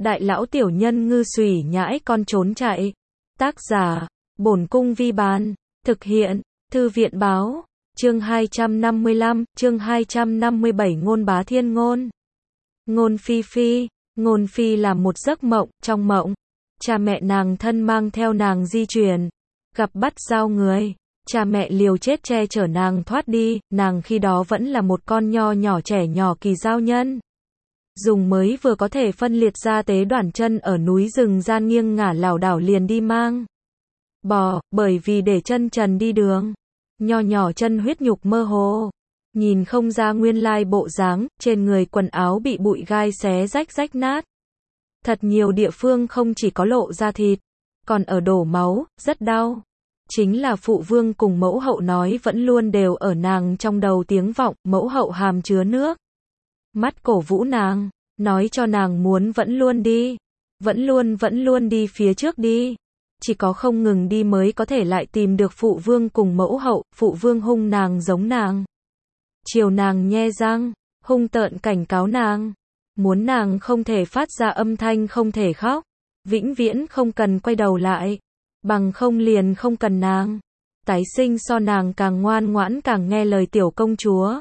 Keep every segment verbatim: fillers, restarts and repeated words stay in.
Đại lão tiểu nhân ngư xùy nhãi con trốn chạy. Tác giả, Bổn Cung Vi Bán. Thực hiện, Thư viện Báo. Chương hai trăm năm mươi lăm, chương hai trăm năm mươi bảy Ngôn Bá Thiên Ngôn. Ngôn Phi Phi, Ngôn Phi làm một giấc mộng, trong mộng, cha mẹ nàng thân mang theo nàng di chuyển, gặp bắt giao người, cha mẹ liều chết che chở nàng thoát đi, nàng khi đó vẫn là một con nho nhỏ trẻ nhỏ kỳ giao nhân. Dùng mới vừa có thể phân liệt ra tế đoản chân ở núi rừng gian nghiêng ngả lảo đảo liền đi mang bò, bởi vì để chân trần đi đường, nho nhỏ chân huyết nhục mơ hồ, nhìn không ra nguyên lai bộ dáng, trên người quần áo bị bụi gai xé rách rách nát. Thật nhiều địa phương không chỉ có lộ ra thịt, còn ở đổ máu, rất đau. Chính là phụ vương cùng mẫu hậu nói vẫn luôn đều ở nàng trong đầu tiếng vọng, mẫu hậu hàm chứa nước mắt cổ vũ nàng, nói cho nàng muốn vẫn luôn đi, vẫn luôn vẫn luôn đi phía trước đi. Chỉ có không ngừng đi mới có thể lại tìm được phụ vương cùng mẫu hậu, phụ vương hung nàng giống nàng. Chiều nàng nhe răng, hung tợn cảnh cáo nàng, muốn nàng không thể phát ra âm thanh, không thể khóc, vĩnh viễn không cần quay đầu lại, bằng không liền không cần nàng. Tái sinh so nàng càng ngoan ngoãn càng nghe lời tiểu công chúa.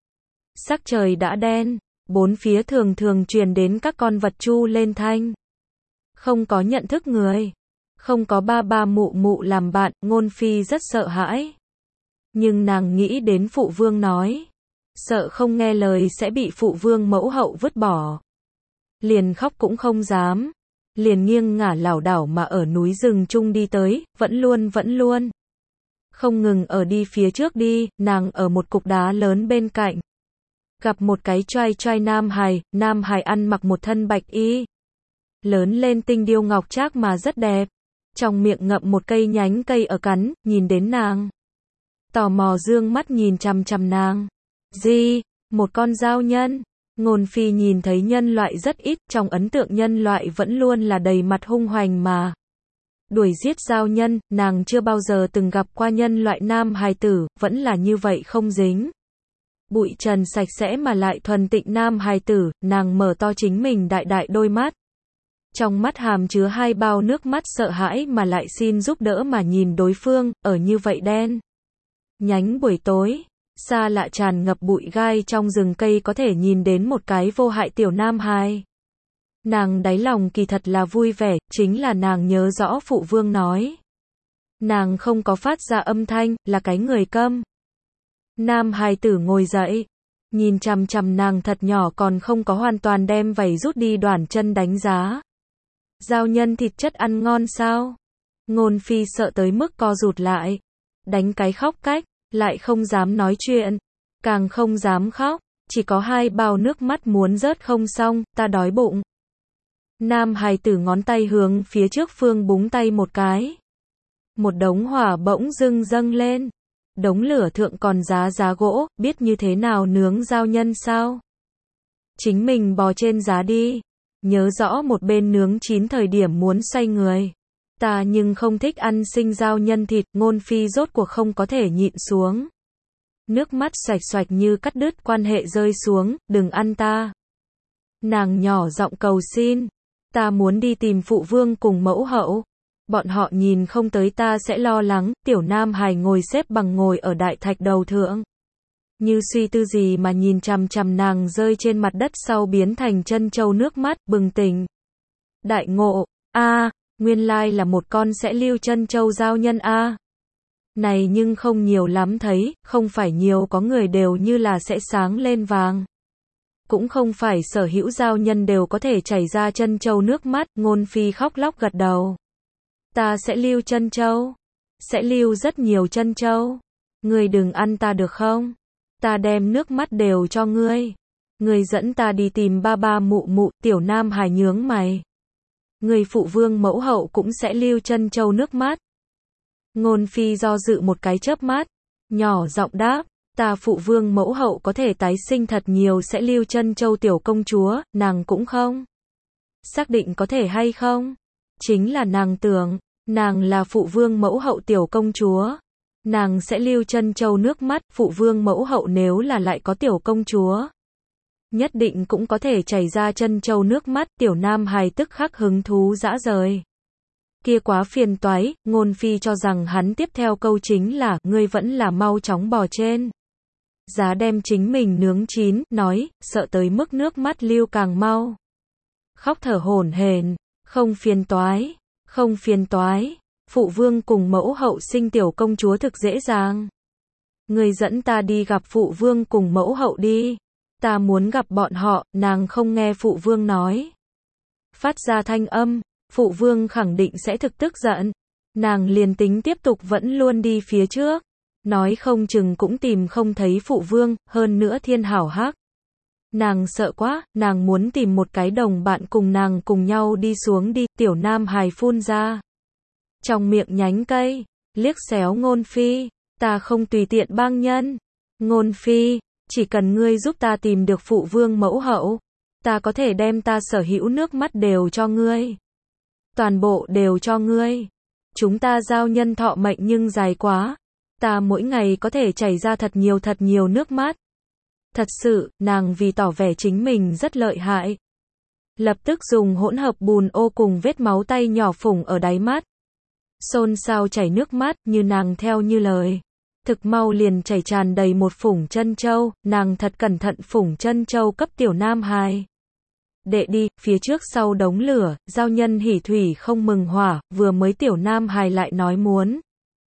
Sắc trời đã đen, bốn phía thường thường truyền đến các con vật chu lên thanh. Không có nhận thức người, không có ba ba mụ mụ làm bạn, Ngôn Phi rất sợ hãi. Nhưng nàng nghĩ đến phụ vương nói, sợ không nghe lời sẽ bị phụ vương mẫu hậu vứt bỏ. Liền khóc cũng không dám, liền nghiêng ngả lảo đảo mà ở núi rừng chung đi tới, vẫn luôn vẫn luôn. Không ngừng ở đi phía trước đi, nàng ở một cục đá lớn bên cạnh. Gặp một cái trai trai nam hài, nam hài ăn mặc một thân bạch y. Lớn lên tinh điêu ngọc trác mà rất đẹp. Trong miệng ngậm một cây nhánh cây ở cắn, nhìn đến nàng. Tò mò dương mắt nhìn chằm chằm nàng. Gì? Một con giao nhân. Ngôn Phi nhìn thấy nhân loại rất ít, trong ấn tượng nhân loại vẫn luôn là đầy mặt hung hoành mà. Đuổi giết giao nhân, nàng chưa bao giờ từng gặp qua nhân loại nam hài tử, vẫn là như vậy không dính. Bụi trần sạch sẽ mà lại thuần tịnh nam hài tử, nàng mở to chính mình đại đại đôi mắt. Trong mắt hàm chứa hai bao nước mắt sợ hãi mà lại xin giúp đỡ mà nhìn đối phương, ở như vậy đen. Nhánh buổi tối, xa lạ tràn ngập bụi gai trong rừng cây có thể nhìn đến một cái vô hại tiểu nam hài. Nàng đáy lòng kỳ thật là vui vẻ, chính là nàng nhớ rõ phụ vương nói. Nàng không có phát ra âm thanh, là cái người câm. Nam hài tử ngồi dậy, nhìn chằm chằm nàng thật nhỏ còn không có hoàn toàn đem vảy rút đi đoản chân đánh giá. Giao nhân thịt chất ăn ngon sao? Ngôn Phi sợ tới mức co rụt lại. Đánh cái khóc cách, lại không dám nói chuyện. Càng không dám khóc, chỉ có hai bao nước mắt muốn rớt không xong, ta đói bụng. Nam hài tử ngón tay hướng phía trước phương búng tay một cái. Một đống hỏa bỗng dưng dâng lên. Đống lửa thượng còn giá giá gỗ, biết như thế nào nướng giao nhân sao? Chính mình bò trên giá đi. Nhớ rõ một bên nướng chín thời điểm muốn xoay người. Ta nhưng không thích ăn sinh giao nhân thịt, Ngôn Phi rốt cuộc không có thể nhịn xuống. Nước mắt xoạch xoạch như cắt đứt quan hệ rơi xuống, đừng ăn ta. Nàng nhỏ giọng cầu xin. Ta muốn đi tìm phụ vương cùng mẫu hậu. Bọn họ nhìn không tới ta sẽ lo lắng, tiểu nam hài ngồi xếp bằng ngồi ở đại thạch đầu thượng. Như suy tư gì mà nhìn chằm chằm nàng rơi trên mặt đất sau biến thành chân châu nước mắt, bừng tỉnh. Đại ngộ, a, à, nguyên lai là một con sẽ lưu chân châu giao nhân a. À. Này nhưng không nhiều lắm thấy, không phải nhiều có người đều như là sẽ sáng lên vàng. Cũng không phải sở hữu giao nhân đều có thể chảy ra chân châu nước mắt, Ngôn Phi khóc lóc gật đầu. Ta sẽ lưu chân châu, sẽ lưu rất nhiều chân châu. Ngươi đừng ăn ta được không? Ta đem nước mắt đều cho ngươi. Ngươi dẫn ta đi tìm ba ba mụ mụ, tiểu nam hài nhướng mày. Ngươi phụ vương mẫu hậu cũng sẽ lưu chân châu nước mắt. Ngôn Phi do dự một cái chớp mắt, nhỏ giọng đáp, ta phụ vương mẫu hậu có thể tái sinh thật nhiều sẽ lưu chân châu tiểu công chúa, nàng cũng không. Xác định có thể hay không? Chính là nàng tưởng, nàng là phụ vương mẫu hậu tiểu công chúa. Nàng sẽ lưu chân châu nước mắt, phụ vương mẫu hậu nếu là lại có tiểu công chúa. nhất định cũng có thể chảy ra chân châu nước mắt, tiểu nam hài tức khắc hứng thú dã rời. Kia quá phiền toái, Ngôn Phi cho rằng hắn tiếp theo câu chính là, ngươi vẫn là mau chóng bò trên giá đem chính mình nướng chín, nói, sợ tới mức nước mắt lưu càng mau. Khóc thở hổn hển, không phiền toái, không phiền toái, phụ vương cùng mẫu hậu sinh tiểu công chúa thực dễ dàng. Ngươi dẫn ta đi gặp phụ vương cùng mẫu hậu đi. Ta muốn gặp bọn họ, nàng không nghe phụ vương nói. Phát ra thanh âm, phụ vương khẳng định sẽ thực tức giận. Nàng liền tính tiếp tục vẫn luôn đi phía trước. Nói không chừng cũng tìm không thấy phụ vương, hơn nữa thiên hảo hắc. Nàng sợ quá, nàng muốn tìm một cái đồng bạn cùng nàng cùng nhau đi xuống đi, tiểu nam hài phun ra. Trong miệng nhánh cây, liếc xéo Ngôn Phi, ta không tùy tiện bang nhân. Ngôn Phi, chỉ cần ngươi giúp ta tìm được phụ vương mẫu hậu, ta có thể đem ta sở hữu nước mắt đều cho ngươi. Toàn bộ đều cho ngươi. Chúng ta giao nhân thọ mệnh nhưng dài quá. Ta mỗi ngày có thể chảy ra thật nhiều thật nhiều nước mắt. Thật sự, nàng vì tỏ vẻ chính mình rất lợi hại. Lập tức dùng hỗn hợp bùn ô cùng vết máu tay nhỏ phủng ở đáy mắt. Xôn xao chảy nước mắt, như nàng theo như lời. Thực mau liền chảy tràn đầy một phủng chân châu, nàng thật cẩn thận phủng chân châu cấp tiểu nam hài. Đệ đi, phía trước sau đống lửa, giao nhân hỉ thủy không mừng hỏa, vừa mới tiểu nam hài lại nói muốn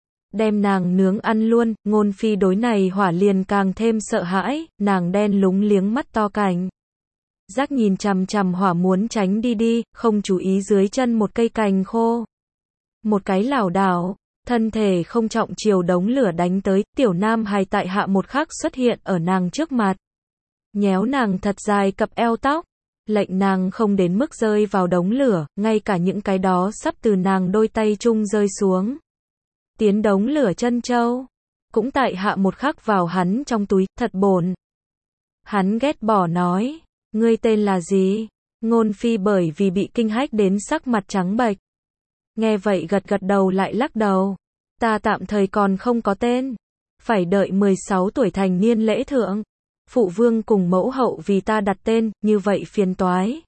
đem nàng nướng ăn luôn, Ngôn Phi đối này hỏa liền càng thêm sợ hãi, nàng đen lúng liếng mắt to cành. Giác nhìn chằm chằm hỏa muốn tránh đi đi, không chú ý dưới chân một cây cành khô. Một cái lảo đảo, thân thể không trọng chiều đống lửa đánh tới, tiểu nam hài tại hạ một khắc xuất hiện ở nàng trước mặt. Nhéo nàng thật dài cặp eo tóc, lệnh nàng không đến mức rơi vào đống lửa, ngay cả những cái đó sắp từ nàng đôi tay chung rơi xuống. Tiến đống lửa chân châu, cũng tại hạ một khắc vào hắn trong túi, thật bổn. Hắn ghét bỏ nói, ngươi tên là gì? Ngôn Phi bởi vì bị kinh hách đến sắc mặt trắng bệch. Nghe vậy gật gật đầu lại lắc đầu. Ta tạm thời còn không có tên. Phải đợi mười sáu tuổi thành niên lễ thượng. Phụ vương cùng mẫu hậu vì ta đặt tên, như vậy phiền toái.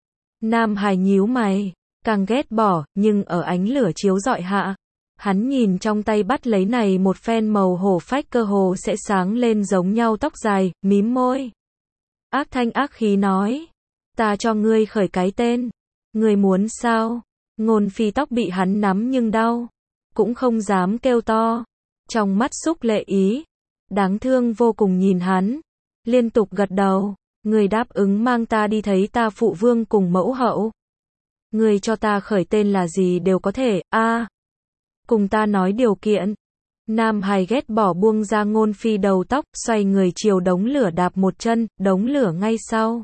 Nam hài nhíu mày, càng ghét bỏ, nhưng ở ánh lửa chiếu rọi hạ. Hắn nhìn trong tay bắt lấy này một phen màu hổ phách cơ hồ sẽ sáng lên giống nhau tóc dài, mím môi. Ác thanh ác khí nói. Ta cho ngươi khởi cái tên. Ngươi muốn sao? Ngôn Phi tóc bị hắn nắm nhưng đau. Cũng không dám kêu to. Trong mắt xúc lệ ý. Đáng thương vô cùng nhìn hắn. Liên tục gật đầu. Ngươi đáp ứng mang ta đi thấy ta phụ vương cùng mẫu hậu. Ngươi cho ta khởi tên là gì đều có thể, a à, cùng ta nói điều kiện. Nam hài ghét bỏ buông ra Ngôn Phi đầu tóc, xoay người chiều đống lửa đạp một chân, đống lửa ngay sau.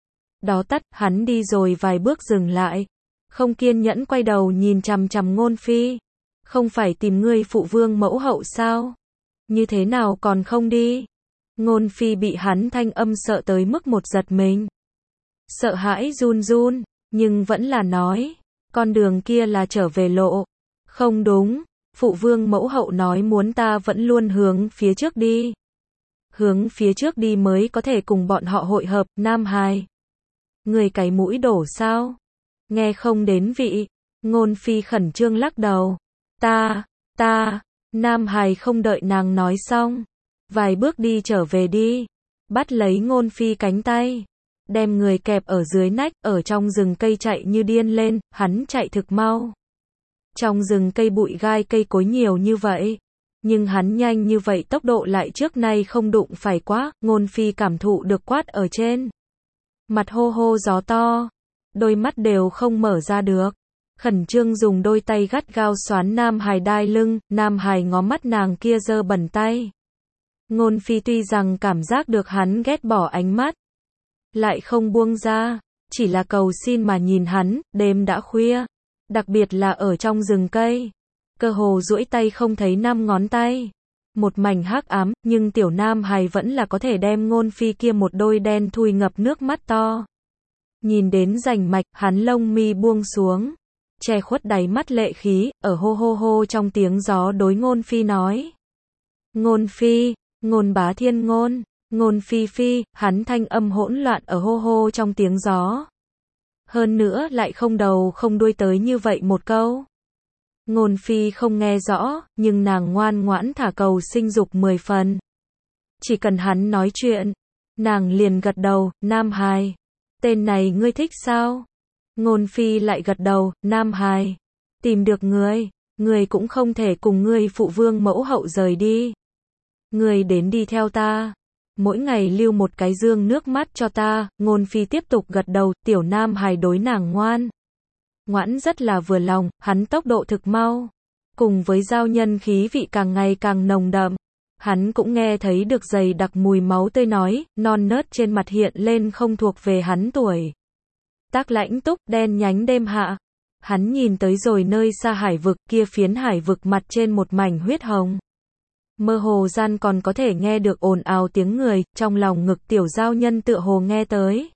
Đó tắt, hắn đi rồi vài bước dừng lại. Không kiên nhẫn quay đầu nhìn chằm chằm Ngôn Phi. Không phải tìm ngươi phụ vương mẫu hậu sao? Như thế nào còn không đi? Ngôn Phi bị hắn thanh âm sợ tới mức một giật mình. Sợ hãi run run, nhưng vẫn là nói. Con đường kia là trở về lộ. Không đúng, phụ vương mẫu hậu nói muốn ta vẫn luôn hướng phía trước đi. Hướng phía trước đi mới có thể cùng bọn họ hội hợp, Nam hài. Người cái mũi đổ sao? Nghe không đến vị. Ngôn Phi khẩn trương lắc đầu. Ta, ta, Nam hài không đợi nàng nói xong. Vài bước đi trở về đi. Bắt lấy Ngôn Phi cánh tay. Đem người kẹp ở dưới nách, ở trong rừng cây chạy như điên lên, hắn chạy thực mau. Trong rừng cây bụi gai cây cối nhiều như vậy. Nhưng hắn nhanh như vậy tốc độ lại trước nay không đụng phải quá, Ngôn Phi cảm thụ được quát ở trên. Mặt hô hô gió to. Đôi mắt đều không mở ra được. Khẩn trương dùng đôi tay gắt gao xoán Nam hài đai lưng, Nam hài ngó mắt nàng kia giơ bẩn tay. Ngôn Phi tuy rằng cảm giác được hắn ghét bỏ ánh mắt. Lại không buông ra, chỉ là cầu xin mà nhìn hắn, đêm đã khuya. Đặc biệt là ở trong rừng cây. Cơ hồ duỗi tay không thấy năm ngón tay. Một mảnh hắc ám, nhưng tiểu nam hài vẫn là có thể đem Ngôn Phi kia một đôi đen thui ngập nước mắt to. Nhìn đến rành mạch, hắn lông mi buông xuống. Che khuất đáy mắt lệ khí, ở hô hô hô trong tiếng gió đối Ngôn Phi nói. Ngôn Phi, Ngôn bá thiên ngôn. Ngôn phi phi, hắn thanh âm hỗn loạn ở hô hô trong tiếng gió. Hơn nữa lại không đầu không đuôi tới như vậy một câu. Ngôn phi không nghe rõ, nhưng nàng ngoan ngoãn thả cầu sinh dục mười phần. Chỉ cần hắn nói chuyện, nàng liền gật đầu, Nam Hài. Tên này ngươi thích sao? Ngôn phi lại gật đầu, Nam Hài. Tìm được người, người cũng không thể cùng ngươi phụ vương mẫu hậu rời đi. Người đến đi theo ta. Mỗi ngày lưu một cái dương nước mắt cho ta. Ngôn phi tiếp tục gật đầu, tiểu Nam Hài đối nàng ngoan. Ngoãn rất là vừa lòng, hắn tốc độ thực mau. Cùng với giao nhân khí vị càng ngày càng nồng đậm. Hắn cũng nghe thấy được dày đặc mùi máu tươi nói, non nớt trên mặt hiện lên không thuộc về hắn tuổi. Tác lãnh túc, đen nhánh đêm hạ. Hắn nhìn tới rồi nơi xa hải vực, kia phiến hải vực mặt trên một mảnh huyết hồng. Mơ hồ gian còn có thể nghe được ồn ào tiếng người, trong lòng ngực tiểu giao nhân tựa hồ nghe tới.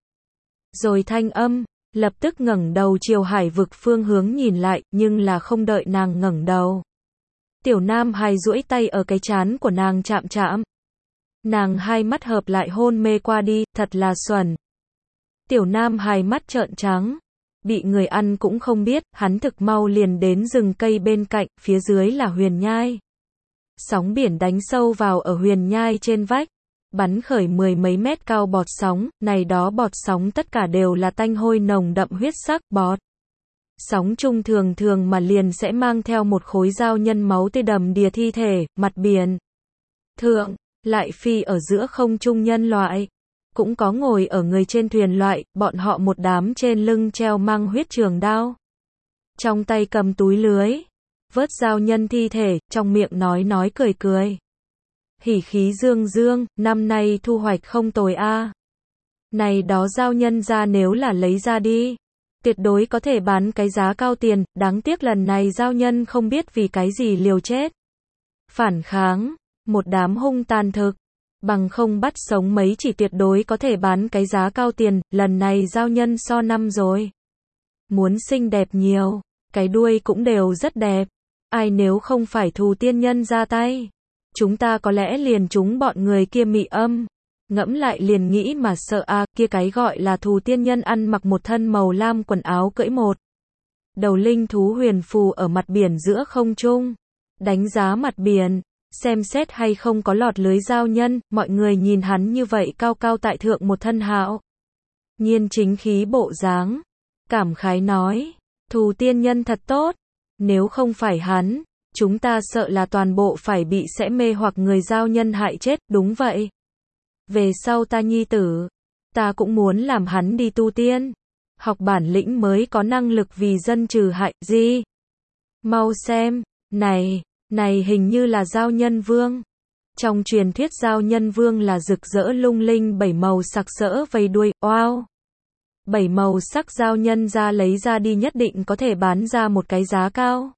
Rồi thanh âm, lập tức ngẩng đầu chiều hải vực phương hướng nhìn lại, nhưng là không đợi nàng ngẩng đầu. Tiểu Nam Hài duỗi tay ở cái trán của nàng chạm chạm. Nàng hai mắt hợp lại hôn mê qua đi, thật là xuẩn. Tiểu Nam Hài mắt trợn trắng. Bị người ăn cũng không biết, hắn thực mau liền đến rừng cây bên cạnh, phía dưới là huyền nhai. Sóng biển đánh sâu vào ở huyền nhai trên vách, bắn khởi mười mấy mét cao bọt sóng, này đó bọt sóng tất cả đều là tanh hôi nồng đậm huyết sắc bọt. Sóng chung thường thường mà liền sẽ mang theo một khối dao nhân máu tươi đầm đìa thi thể, mặt biển. Thượng, lại phi ở giữa không trung nhân loại. Cũng có ngồi ở người trên thuyền loại, bọn họ một đám trên lưng treo mang huyết trường đao. Trong tay cầm túi lưới. Vớt dao nhân thi thể, trong miệng nói nói cười cười. Hỉ khí dương dương, năm nay thu hoạch không tồi a. Này đó dao nhân ra nếu là lấy ra đi. Tuyệt đối có thể bán cái giá cao tiền, đáng tiếc lần này giao nhân không biết vì cái gì liều chết. Phản kháng, một đám hung tàn thực, bằng không bắt sống mấy chỉ tuyệt đối có thể bán cái giá cao tiền, lần này giao nhân so năm rồi. Muốn xinh đẹp nhiều, cái đuôi cũng đều rất đẹp. Ai nếu không phải thù tiên nhân ra tay, chúng ta có lẽ liền chúng bọn người kia mị âm. Ngẫm lại liền nghĩ mà sợ a, à, kia cái gọi là thù tiên nhân ăn mặc một thân màu lam quần áo cưỡi một đầu linh thú huyền phù ở mặt biển giữa không trung, đánh giá mặt biển, xem xét hay không có lọt lưới giao nhân, mọi người nhìn hắn như vậy cao cao tại thượng một thân hạo nhiên chính khí bộ dáng, cảm khái nói, thù tiên nhân thật tốt, nếu không phải hắn, chúng ta sợ là toàn bộ phải bị sẽ mê hoặc người giao nhân hại chết, đúng vậy. Về sau ta nhi tử, ta cũng muốn làm hắn đi tu tiên, học bản lĩnh mới có năng lực vì dân trừ hại, gì? Mau xem, này, này hình như là giao nhân vương. Trong truyền thuyết giao nhân vương là rực rỡ lung linh bảy màu sặc sỡ vây đuôi, wow. Bảy màu sắc giao nhân ra lấy ra đi nhất định có thể bán ra một cái giá cao.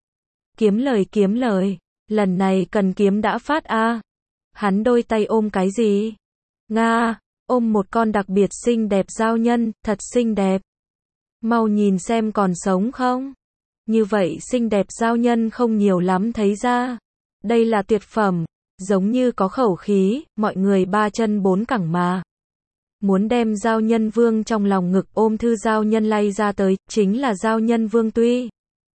Kiếm lời kiếm lời, lần này cần kiếm đã phát a. À. Hắn đôi tay ôm cái gì? Nga, ôm một con đặc biệt xinh đẹp giao nhân, thật xinh đẹp. Mau nhìn xem còn sống không? Như vậy xinh đẹp giao nhân không nhiều lắm thấy ra. Đây là tuyệt phẩm, giống như có khẩu khí, mọi người ba chân bốn cẳng mà. Muốn đem giao nhân vương trong lòng ngực ôm thư giao nhân lay ra tới, chính là giao nhân vương tuy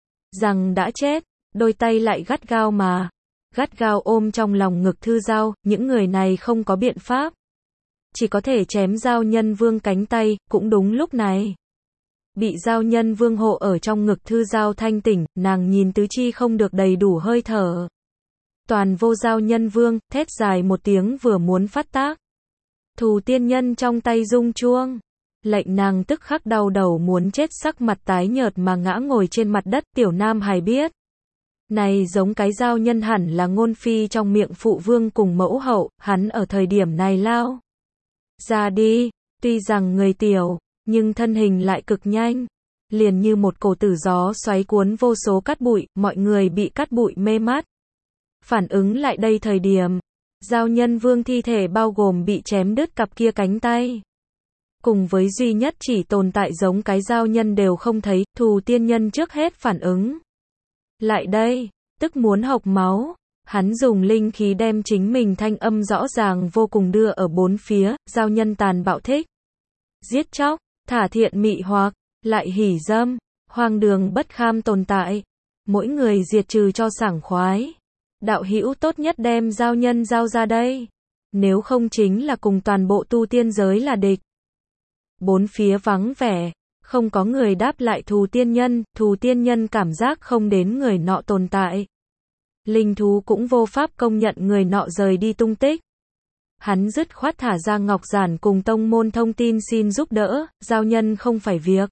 rằng đã chết, đôi tay lại gắt gao mà. Gắt gao ôm trong lòng ngực thư giao, những người này không có biện pháp. Chỉ có thể chém giao nhân vương cánh tay, cũng đúng lúc này. Bị giao nhân vương hộ ở trong ngực thư giao thanh tỉnh, nàng nhìn tứ chi không được đầy đủ hơi thở. Toàn vô giao nhân vương, thét dài một tiếng vừa muốn phát tác. Thù tiên nhân trong tay rung chuông. Lệnh nàng tức khắc đau đầu muốn chết sắc mặt tái nhợt mà ngã ngồi trên mặt đất, tiểu Nam Hài biết. Này giống cái giao nhân hẳn là ngôn phi trong miệng phụ vương cùng mẫu hậu, hắn ở thời điểm này lao ra đi, tuy rằng người tiểu, nhưng thân hình lại cực nhanh, liền như một cổ tử gió xoáy cuốn vô số cát bụi, mọi người bị cát bụi mê mắt. Phản ứng lại đây thời điểm, giao nhân vương thi thể bao gồm bị chém đứt cặp kia cánh tay. Cùng với duy nhất chỉ tồn tại giống cái giao nhân đều không thấy, thù tiên nhân trước hết phản ứng. Lại đây, tức muốn hộc máu, Hắn dùng linh khí đem chính mình thanh âm rõ ràng vô cùng đưa ở bốn phía, giao nhân tàn bạo thích. Giết chóc, thả thiện mị hoặc, lại hỉ dâm, hoang đường bất kham tồn tại. Mỗi người diệt trừ cho sảng khoái. Đạo hữu tốt nhất đem giao nhân giao ra đây. Nếu không chính là cùng toàn bộ tu tiên giới là địch. Bốn phía vắng vẻ, không có người đáp lại thù tiên nhân, thù tiên nhân cảm giác không đến người nọ tồn tại. Linh thú cũng vô pháp công nhận người nọ rời đi tung tích. Hắn dứt khoát thả ra ngọc giản cùng tông môn thông tin xin giúp đỡ, giao nhân không phải việc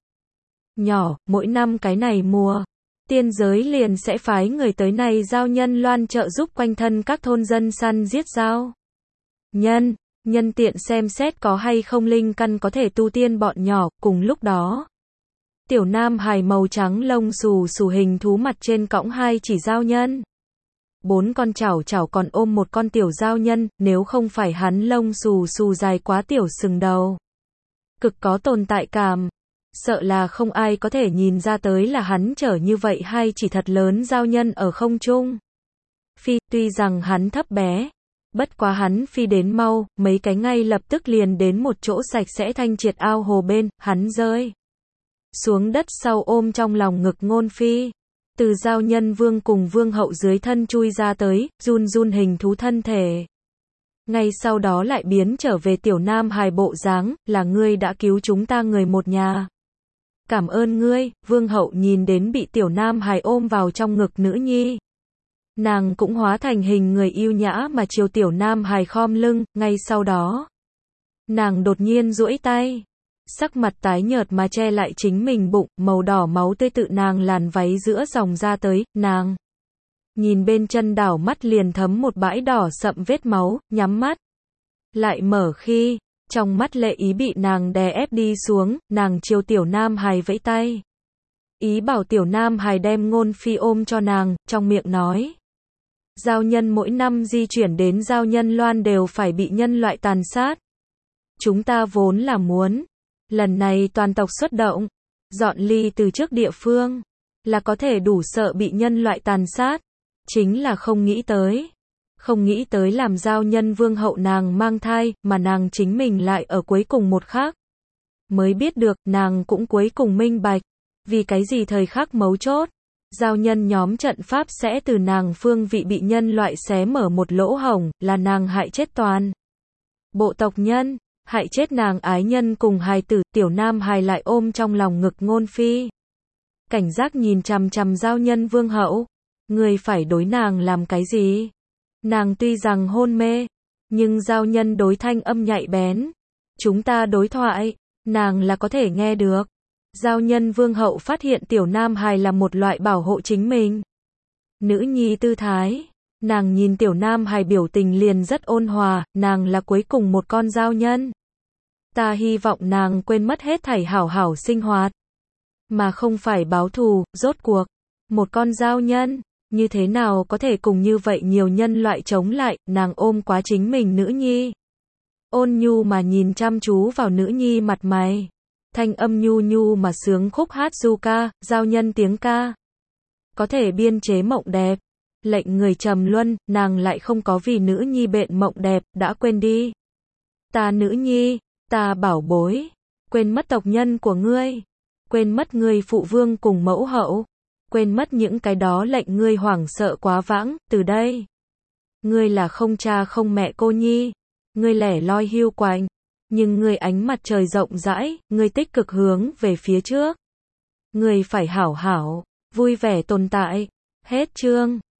nhỏ, mỗi năm cái này mùa, tiên giới liền sẽ phái người tới này giao nhân loan trợ giúp quanh thân các thôn dân săn giết giao nhân, nhân tiện xem xét có hay không linh căn có thể tu tiên bọn nhỏ. Cùng lúc đó, tiểu nam hài màu trắng lông xù xù hình thú mặt trên cõng hai chỉ giao nhân. Bốn con chảo chảo còn ôm một con tiểu giao nhân, nếu không phải hắn lông xù xù dài quá tiểu sừng đầu. Cực có tồn tại cảm. Sợ là không ai có thể nhìn ra tới là hắn chở như vậy hai chỉ thật lớn giao nhân ở không trung. Phi, tuy rằng hắn thấp bé, bất quá hắn phi đến mau, mấy cái ngay lập tức liền đến một chỗ sạch sẽ thanh triệt ao hồ bên, hắn rơi xuống đất sau ôm trong lòng ngực Ngôn Phi. Từ giao nhân vương cùng vương hậu dưới thân chui ra tới, run run hình thú thân thể. Ngay sau đó lại biến trở về tiểu nam hài bộ dáng, là ngươi đã cứu chúng ta người một nhà. Cảm ơn ngươi, vương hậu nhìn đến bị tiểu nam hài ôm vào trong ngực nữ nhi. Nàng cũng hóa thành hình người yêu nhã mà chiều tiểu nam hài khom lưng, ngay sau đó. Nàng đột nhiên duỗi tay. Sắc mặt tái nhợt mà che lại chính mình bụng, màu đỏ máu tươi tự nàng làn váy giữa dòng ra tới, nàng nhìn bên chân đảo mắt liền thấm một bãi đỏ sậm vết máu, nhắm mắt lại mở khi, trong mắt lệ ý bị nàng đè ép đi xuống, nàng chiều tiểu nam hài vẫy tay. Ý bảo tiểu nam hài đem Ngôn Phi ôm cho nàng, trong miệng nói. Giao nhân mỗi năm di chuyển đến giao nhân loan đều phải bị nhân loại tàn sát. Chúng ta vốn là muốn lần này toàn tộc xuất động, dọn ly từ trước địa phương, là có thể đủ sợ bị nhân loại tàn sát, chính là không nghĩ tới. Không nghĩ tới làm giao nhân vương hậu nàng mang thai, mà nàng chính mình lại ở cuối cùng một khắc. Mới biết được, nàng cũng cuối cùng minh bạch, vì cái gì thời khắc mấu chốt, giao nhân nhóm trận pháp sẽ từ nàng phương vị bị nhân loại xé mở một lỗ hổng, là nàng hại chết toàn bộ tộc nhân. Hại chết nàng ái nhân cùng hài tử, tiểu nam hài lại ôm trong lòng ngực Ngôn Phi. Cảnh giác nhìn chằm chằm giao nhân vương hậu. Người phải đối nàng làm cái gì? Nàng tuy rằng hôn mê, nhưng giao nhân đối thanh âm nhạy bén. Chúng ta đối thoại, nàng là có thể nghe được. Giao nhân vương hậu phát hiện tiểu nam hài là một loại bảo hộ chính mình. Nữ nhi tư thái. Nàng nhìn tiểu nam hài biểu tình liền rất ôn hòa, nàng là cuối cùng một con giao nhân. Ta hy vọng nàng quên mất hết thảy hảo hảo sinh hoạt. Mà không phải báo thù, rốt cuộc. Một con giao nhân, như thế nào có thể cùng như vậy nhiều nhân loại chống lại, nàng ôm quá chính mình nữ nhi. Ôn nhu mà nhìn chăm chú vào nữ nhi mặt mày. Thanh âm nhu nhu mà sướng khúc hát du ca, giao nhân tiếng ca. Có thể biên chế mộng đẹp. Lệnh người trầm luân, nàng lại không có vì nữ nhi bệnh mộng đẹp, đã quên đi. Ta nữ nhi, ta bảo bối, quên mất tộc nhân của ngươi, quên mất ngươi phụ vương cùng mẫu hậu, quên mất những cái đó lệnh ngươi hoảng sợ quá vãng, từ đây. Ngươi là không cha không mẹ cô nhi, ngươi lẻ loi hiu quạnh, nhưng ngươi ánh mặt trời rộng rãi, ngươi tích cực hướng về phía trước. Ngươi phải hảo hảo, vui vẻ tồn tại. Hết chương.